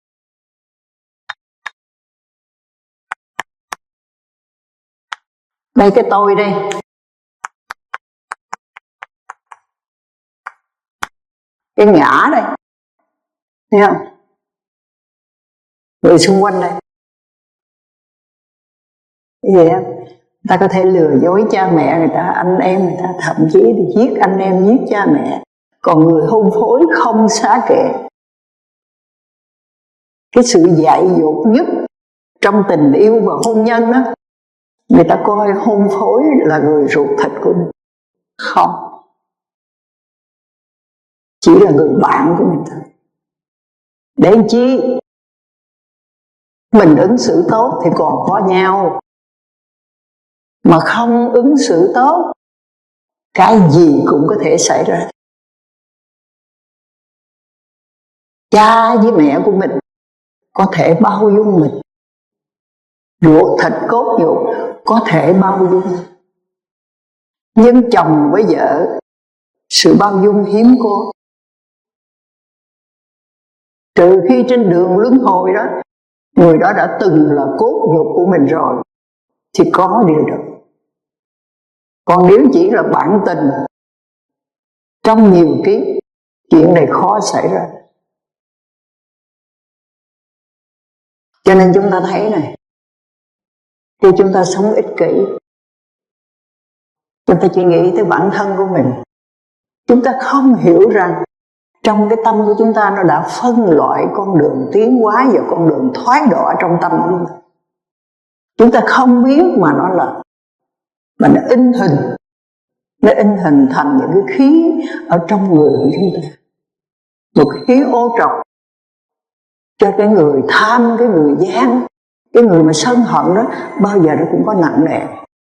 Đây cái tôi đây, cái ngã đây, thấy không? Người xung quanh đây. Cái gì đó, ta có thể lừa dối cha mẹ người ta, anh em người ta, thậm chí thì giết anh em, giết cha mẹ. Còn người hôn phối không xá kệ. Cái sự dại dột nhất trong tình yêu và hôn nhân đó, người ta coi hôn phối là người ruột thịt của mình. Không, chỉ là người bạn của mình thôi. Để làm chi? Mình ứng xử tốt thì còn có nhau, mà không ứng xử tốt, cái gì cũng có thể xảy ra. Cha với mẹ của mình có thể bao dung mình, ruột thịt cốt nhục có thể bao dung, nhưng chồng với vợ sự bao dung hiếm có. Trừ khi trên đường luân hồi đó, người đó đã từng là cốt nhục của mình rồi thì có điều đó. Còn nếu chỉ là bạn tình trong nhiều kiếp, chuyện này khó xảy ra. Cho nên chúng ta thấy này, khi chúng ta sống ích kỷ, chúng ta chỉ nghĩ tới bản thân của mình, chúng ta không hiểu rằng trong cái tâm của chúng ta nó đã phân loại con đường tiến hóa và con đường thoái đọa trong tâm của chúng ta. Chúng ta không biết mà nó là, mà nó in hình, nó in hình thành những cái khí ở trong người của chúng ta. Một cái khí ô trọc cho cái người tham, cái người gian, cái người mà sân hận đó, bao giờ nó cũng có nặng nề.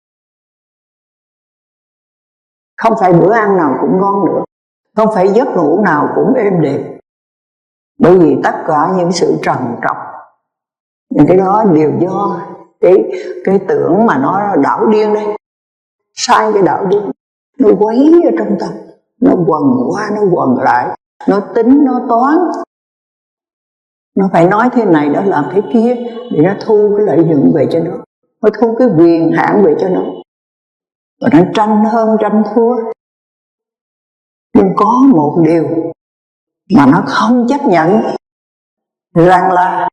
Không phải bữa ăn nào cũng ngon nữa, không phải giấc ngủ nào cũng êm đềm. Bởi vì tất cả những sự trần trọc, những cái đó đều do cái, cái tưởng mà nó đảo điên đây. Sai cái đảo điên, nó quấy ở trong tâm, nó quần qua, nó quần lại, nó tính, nó toán. Nó phải nói thế này, nó làm thế kia, để nó thu cái lợi nhuận về cho nó, nó thu cái quyền hạn về cho nó, và nó tranh hơn, tranh thua. Nhưng có một điều mà nó không chấp nhận, rằng là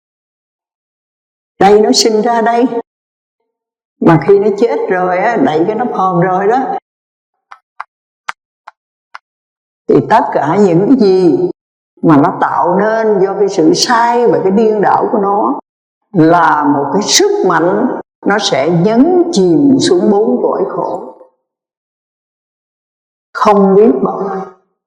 đây nó sinh ra đây, mà khi nó chết rồi á, đậy cái nắp hòm rồi đó, thì tất cả những cái gì mà nó tạo nên do cái sự sai và cái điên đảo của nó là một cái sức mạnh, nó sẽ nhấn chìm xuống bốn cõi khổ không biết bao lâu.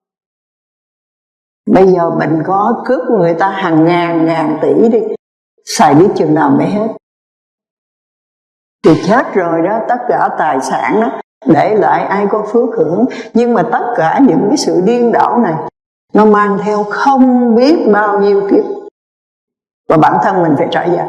Bây giờ mình có cướp người ta hàng ngàn ngàn tỷ đi, xài biết chừng nào mới hết. Thì chết rồi đó, tất cả tài sản đó để lại ai có phước hưởng. Nhưng mà tất cả những cái sự điên đảo này, nó mang theo không biết bao nhiêu kiếp, và bản thân mình phải trả giá.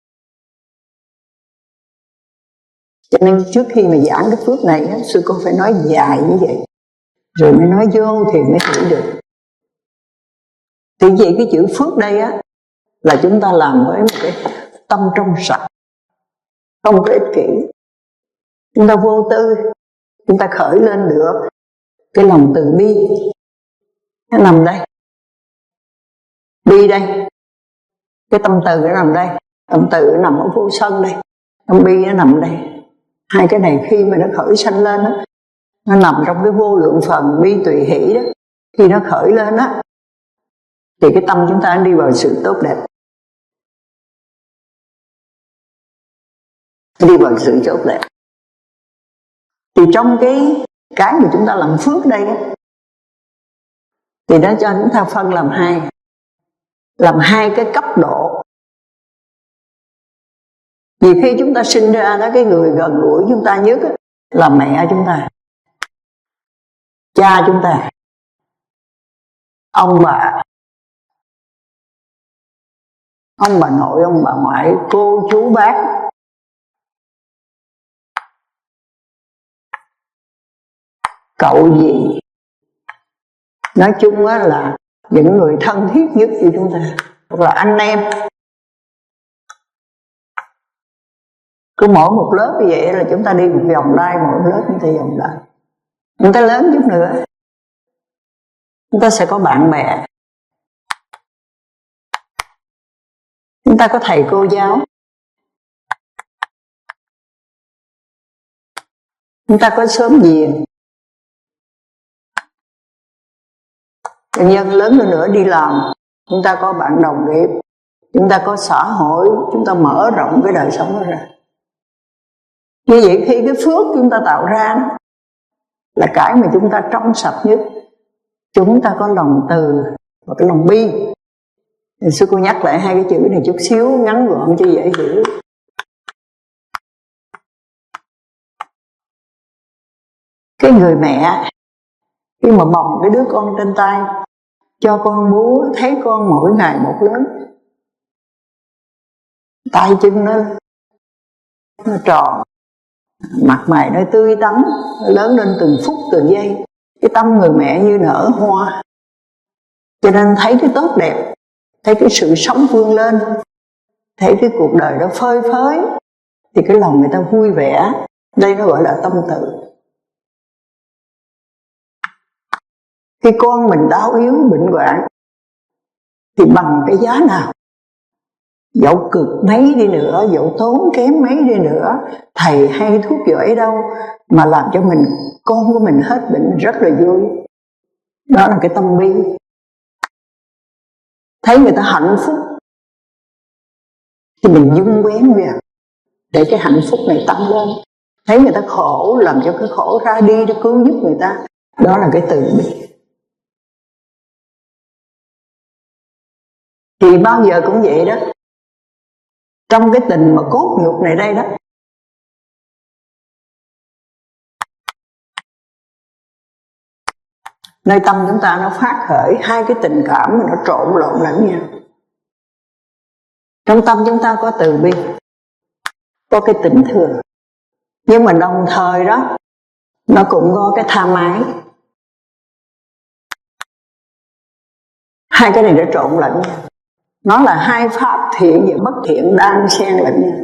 Cho nên trước khi mà giảng cái phước này á, sư cô phải nói dài như vậy, rồi mới nói vô thì mới hiểu được. Thì vậy cái chữ phước đây á, là chúng ta làm với một cái tâm trong sạch, không có ích kỷ. Chúng ta vô tư, chúng ta khởi lên được cái lòng từ bi. Nó nằm đây, bi đây, cái tâm từ nó nằm đây, tâm từ nó nằm ở vô sân đây, tâm bi nó nằm đây. Hai cái này khi mà nó khởi sanh lên đó, nó nằm trong cái vô lượng phần bi tùy hỷ đó. Khi nó khởi lên á, thì cái tâm chúng ta đi vào sự tốt đẹp, đi vào sự tốt đẹp. Thì trong cái cái mà chúng ta làm phước đây á, thì nó cho chúng ta phân làm hai, làm hai cái cấp độ. Vì khi chúng ta sinh ra đó, cái người gần gũi chúng ta nhất á, là mẹ chúng ta, cha chúng ta, ông bà, ông bà nội, ông bà ngoại, cô chú bác. cậu gì. Nói chung á là những người thân thiết nhất của chúng ta, hoặc là anh em. Cứ mỗi một lớp như vậy là chúng ta đi một vòng đai, mỗi lớp chúng ta vòng đai. Chúng ta lớn chút nữa, chúng ta sẽ có bạn bè, chúng ta có thầy cô giáo, chúng ta có xóm giềng. Nhân lớn hơn nữa đi làm, chúng ta có bạn đồng nghiệp, chúng ta có xã hội, chúng ta mở rộng cái đời sống đó ra. Như vậy khi cái phước chúng ta tạo ra đó, là cái mà chúng ta trong sạch nhất. Chúng ta có lòng từ và cái lòng bi. Thì sư cô nhắc lại hai cái chữ này chút xíu, ngắn gọn cho dễ hiểu. Cái người mẹ khi mà bồng cái đứa con trên tay, cho con bú, thấy con mỗi ngày một lớn, tay chân nó nó tròn, mặt mày nó tươi tắn, nó lớn lên từng phút từng giây. Cái tâm người mẹ như nở hoa, cho nên thấy cái tốt đẹp, thấy cái sự sống vươn lên, thấy cái cuộc đời nó phơi phới, thì cái lòng người ta vui vẻ. Đây nó gọi là tâm từ. Khi con mình đau yếu bệnh hoạn thì bằng cái giá nào, dẫu cực mấy đi nữa, dẫu tốn kém mấy đi nữa, thầy hay thuốc giỏi đâu mà làm cho mình, con của mình hết bệnh, rất là vui. Đó là cái tâm bi. Thấy người ta hạnh phúc thì mình dung quén vào để cái hạnh phúc này tăng lên. Thấy người ta khổ, làm cho cái khổ ra đi để cứu giúp người ta. Đó là cái từ bi. Thì bao giờ cũng vậy đó. Trong cái tình mà cốt nhục này đây đó, nơi tâm chúng ta nó phát khởi hai cái tình cảm mà nó trộn lộn lẫn nhau. Trong tâm chúng ta có từ bi, có cái tình thương, nhưng mà đồng thời đó nó cũng có cái tham ái. Hai cái này nó trộn lẫn nhau. Nó là hai pháp thiện và bất thiện đang xen lẫn nhau.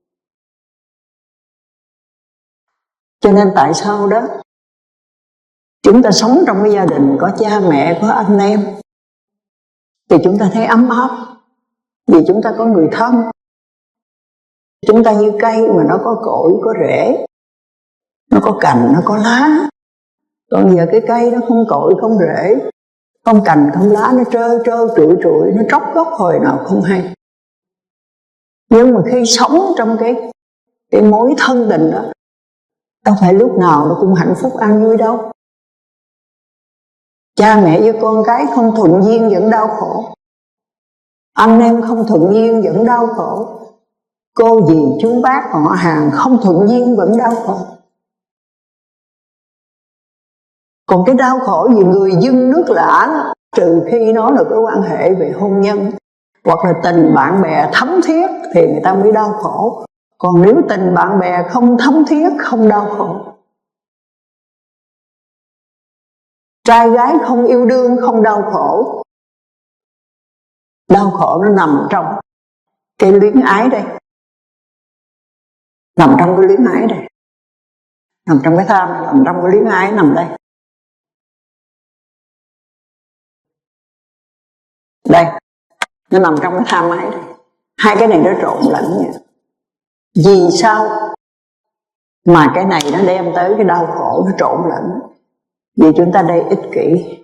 Cho nên tại sao đó chúng ta sống trong cái gia đình có cha mẹ, có anh em, thì chúng ta thấy ấm áp, vì chúng ta có người thân. Chúng ta như cây mà nó có cội, có rễ, nó có cành, nó có lá. Còn giờ cái cây nó không cội, không rễ, không cành, không lá, nó trơ trơ trụi trụi, nó tróc gốc hồi nào không hay. Nhưng mà khi sống trong cái cái mối thân tình đó, đâu phải lúc nào nó cũng hạnh phúc an vui đâu. Cha mẹ với con cái không thuận duyên vẫn đau khổ, anh em không thuận duyên vẫn đau khổ, cô dì chú bác họ hàng không thuận duyên vẫn đau khổ. Còn cái đau khổ vì người dưng nước lã đó, trừ khi nó là cái quan hệ về hôn nhân hoặc là tình bạn bè thấm thiết thì người ta mới đau khổ. Còn nếu tình bạn bè không thấm thiết, không đau khổ. Trai gái không yêu đương, không đau khổ. Đau khổ nó nằm trong cái luyến ái đây, nằm trong cái luyến ái đây, nằm trong cái tham, nằm trong cái luyến ái nằm đây. Đây, nó nằm trong cái tham ái đây. Hai cái này nó trộn lẫn nhau. Vì sao mà cái này nó đem tới cái đau khổ, nó trộn lẫn? Vì chúng ta đây ích kỷ.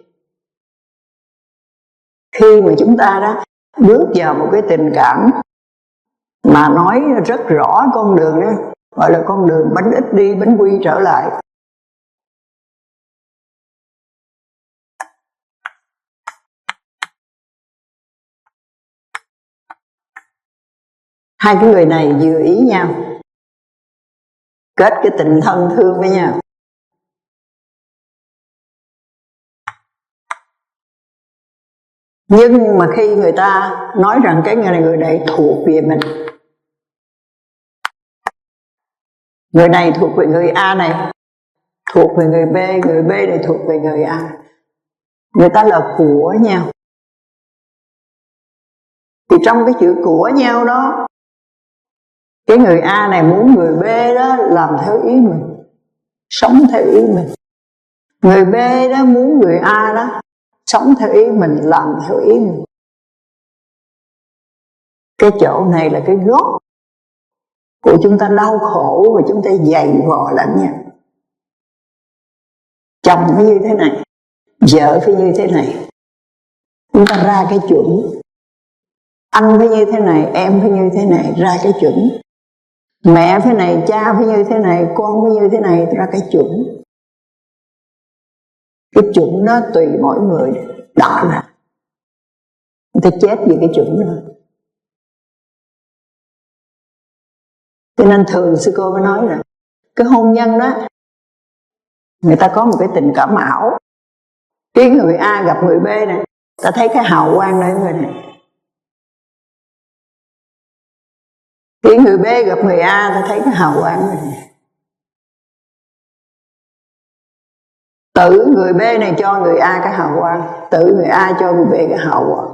Khi mà chúng ta đó bước vào một cái tình cảm mà nói rất rõ con đường đó, gọi là con đường bánh ít đi bánh quy trở lại. Hai cái người này vừa ý nhau, kết cái tình thân thương với nhau. Nhưng mà khi người ta nói rằng cái người này người này thuộc về mình, người này thuộc về người A này, thuộc về người B, người B này thuộc về người A. Người ta là của nhau. Thì trong cái chữ của nhau đó, cái người A này muốn người B đó làm theo ý mình, sống theo ý mình. Người B đó muốn người A đó sống theo ý mình, làm theo ý mình. Cái chỗ này là cái gốc của chúng ta đau khổ, và chúng ta dày vò lẫn nhau. Chồng phải như thế này, vợ phải như thế này, chúng ta ra cái chuẩn. Anh phải như thế này, em phải như thế này, ra cái chuẩn. Mẹ phải này, cha phải như thế này, con phải như thế này, ra cái chuẩn. Cái chuẩn đó tùy mỗi người đỏ ra. Người ta chết vì cái chuẩn đó. Cho nên thường sư cô mới nói là cái hôn nhân đó, người ta có một cái tình cảm ảo. Cái người A gặp người B này, ta thấy cái hào quang nơi người này. Khi người B gặp người A, ta thấy cái hào quang người này. Tự người B này cho người A cái hào quang, tự người A cho người B cái hào quang.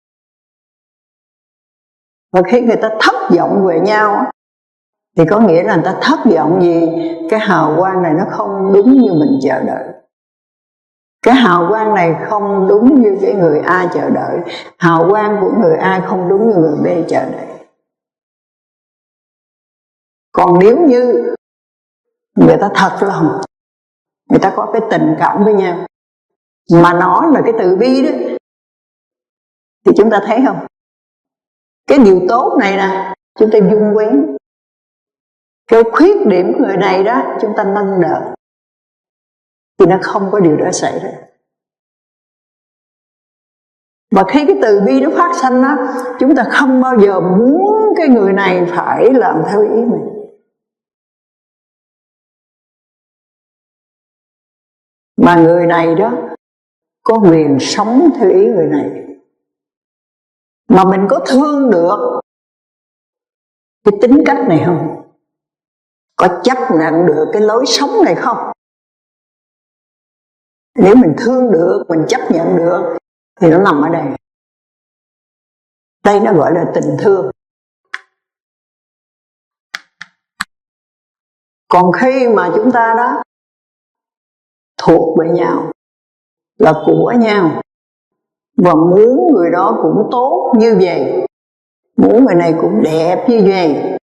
Và khi người ta thất vọng về nhau, thì có nghĩa là người ta thất vọng vì cái hào quang này nó không đúng như mình chờ đợi. Cái hào quang này không đúng như cái người A chờ đợi. Hào quang của người A không đúng như người B chờ đợi. Còn nếu như người ta thật lòng, người ta có cái tình cảm với nhau, mà nó là cái từ bi đó, thì chúng ta thấy không? Cái điều tốt này nè, chúng ta dung quén. Cái khuyết điểm của người này đó, chúng ta nâng đỡ. Thì nó không có điều đó xảy ra. Và khi cái từ bi nó phát sanh đó, chúng ta không bao giờ muốn cái người này phải làm theo ý mình. Mà người này đó có quyền sống theo ý người này. Mà mình có thương được cái tính cách này không? Có chấp nhận được cái lối sống này không? Nếu mình thương được, mình chấp nhận được, thì nó nằm ở đây. Đây nó gọi là tình thương. Còn khi mà chúng ta đó thuộc về nhau, là của nhau, và muốn người đó cũng tốt như vậy, muốn người này cũng đẹp như vậy,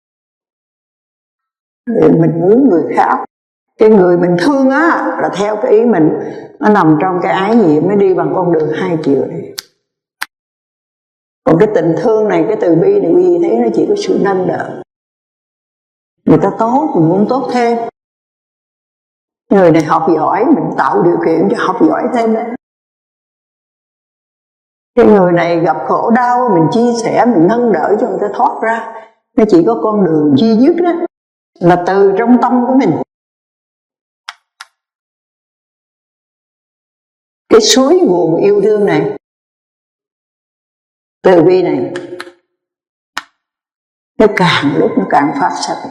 thì mình muốn người khác, cái người mình thương á là theo cái ý mình, nó nằm trong cái ái nhiệm, mới đi bằng con đường hai chiều này. Còn cái tình thương này, cái từ bi này, vì thế nó chỉ có sự nâng đỡ. Người ta tốt, mình muốn tốt thêm. Người này học giỏi, mình tạo điều kiện cho học giỏi thêm đấy. Cái người này gặp khổ đau, mình chia sẻ, mình nâng đỡ cho người ta thoát ra. Nó chỉ có con đường duy nhất đó, là từ trong tâm của mình. Cái suối nguồn yêu thương này, từ bi này, nó càng lúc nó càng phát sinh.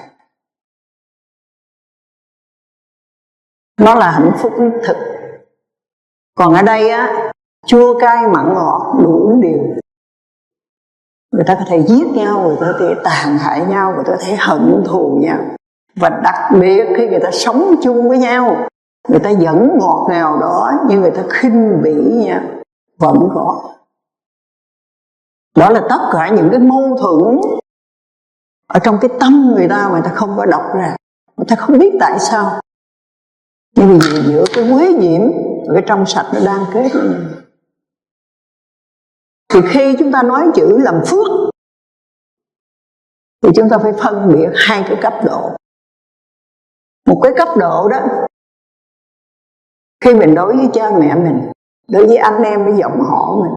Nó là hạnh phúc đích thực. Còn ở đây á, chua cay mặn ngọt đủ điều. Người ta có thể giết nhau, người ta có thể tàn hại nhau, người ta có thể hận thù nhau. Và đặc biệt khi người ta sống chung với nhau, người ta vẫn ngọt ngào đó, nhưng người ta khinh bỉ nhau vẫn có. Đó là tất cả những cái mâu thuẫn ở trong cái tâm người ta mà người ta không có đọc ra. Người ta không biết tại sao. Nhưng vì giữa cái quế nhiễm và cái trong sạch nó đang kết với nhau. Thì khi chúng ta nói chữ làm phước, thì chúng ta phải phân biệt hai cái cấp độ. Một cái cấp độ đó, khi mình đối với cha mẹ mình, đối với anh em, với dòng họ mình,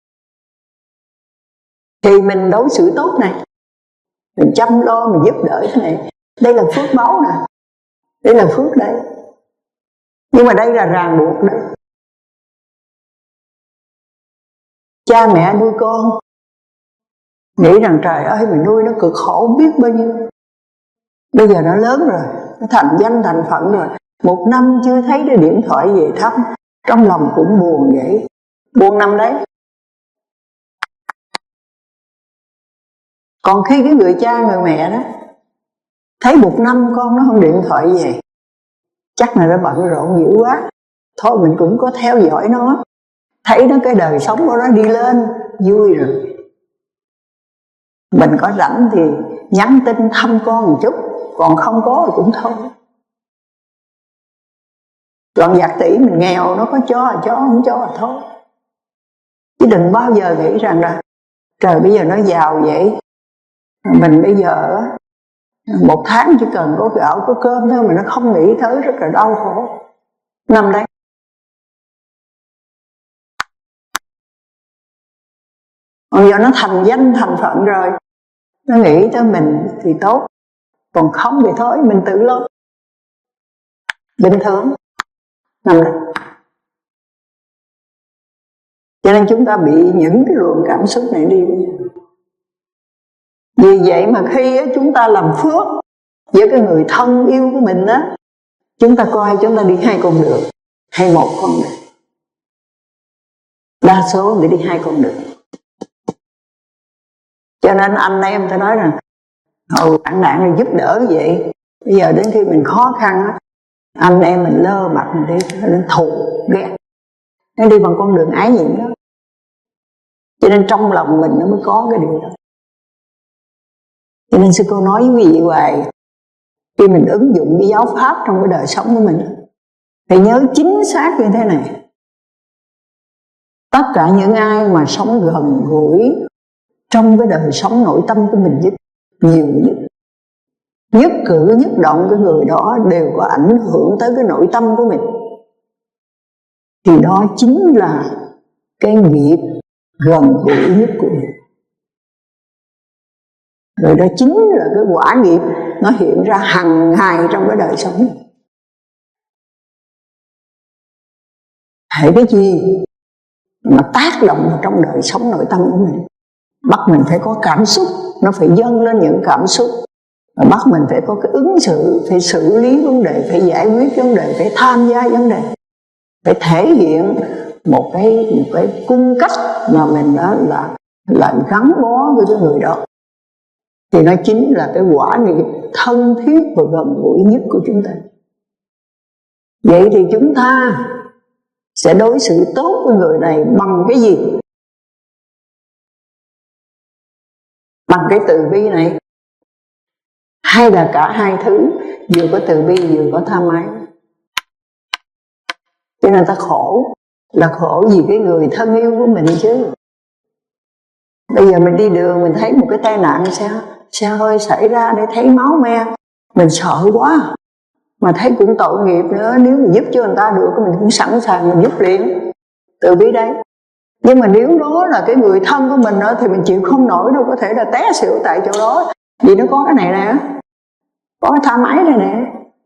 thì mình đối xử tốt này, mình chăm lo, mình giúp đỡ thế này. Đây là phước báu nè, đây là phước đấy. Nhưng mà đây là ràng buộc đấy. Cha mẹ nuôi con, nghĩ rằng trời ơi mình nuôi nó cực khổ biết bao nhiêu. Bây giờ nó lớn rồi, nó thành danh thành phận rồi, Một năm chưa thấy cái điện thoại về thăm, trong lòng cũng buồn vậy. Buồn năm đấy. Còn khi cái người cha người mẹ đó thấy một năm con nó không điện thoại về, chắc là nó bận rộn dữ quá, thôi mình cũng có theo dõi nó, thấy nó cái đời sống của nó đi lên, vui rồi. Mình có rảnh thì nhắn tin thăm con một chút, còn không có thì cũng thôi. Còn giặc tỷ mình nghèo, nó có cho là cho, không cho là thôi. Chứ đừng bao giờ nghĩ rằng là trời bây giờ nó giàu vậy, mình bây giờ một tháng chỉ cần có gạo có cơm thôi mà nó không nghĩ tới, rất là đau khổ. Năm đấy còn giờ nó thành danh thành phận rồi, nó nghĩ tới mình thì tốt, còn không thì thôi mình tự lo. Bình thường nằm đấy. Cho nên chúng ta bị những cái luồng cảm xúc này đi. Vì vậy mà khi chúng ta làm phước với cái người thân yêu của mình á, chúng ta coi chúng ta đi hai con đường hay một con đường. Đa số để đi hai con đường. Cho nên anh em ta nói rằng hầu tặng nạn là giúp đỡ vậy. Bây giờ đến khi mình khó khăn á, anh em mình lơ mặt mình đi, nó thù ghét, nó đi bằng con đường ái nhịn đó. Cho nên trong lòng mình nó mới có cái điều đó. Cho nên sư cô nói với quý vị hoài, khi mình ứng dụng cái giáo pháp trong cái đời sống của mình, phải nhớ chính xác như thế này: tất cả những ai mà sống gần gũi trong cái đời sống nội tâm của mình nhất, nhiều nhất, nhất cử nhất động của người đó đều có ảnh hưởng tới cái nội tâm của mình, thì đó chính là cái nghiệp gần gũi nhất của mình. Rồi đó chính là cái quả nghiệp nó hiện ra hằng ngày trong cái đời sống này. Hãy cái gì mà tác động trong đời sống nội tâm của mình, bắt mình phải có cảm xúc, nó phải dâng lên những cảm xúc, và bắt mình phải có cái ứng xử, phải xử lý vấn đề, phải giải quyết vấn đề, phải tham gia vấn đề, phải thể hiện một cái một cái cung cách mà mình đã là là gắn bó với cái người đó, thì nó chính là cái quả nghiệp thân thiết và gần gũi nhất của chúng ta. Vậy thì chúng ta sẽ đối xử tốt với người này bằng cái gì? Bằng cái từ bi này, hay là cả hai thứ, vừa có từ bi vừa có tham ái? Cho nên ta khổ, là khổ vì cái người thân yêu của mình chứ. Bây giờ mình đi đường mình thấy một cái tai nạn xe xe hơi xảy ra để thấy máu me, mình sợ quá, mà thấy cũng tội nghiệp nữa. Nếu mình giúp cho người ta được mình cũng sẵn sàng mình giúp liền, từ bi đấy. Nhưng mà nếu đó là cái người thân của mình đó, thì mình chịu không nổi đâu, có thể là té xỉu tại chỗ đó. Vì nó có cái này nè, có cái tham ái này nè.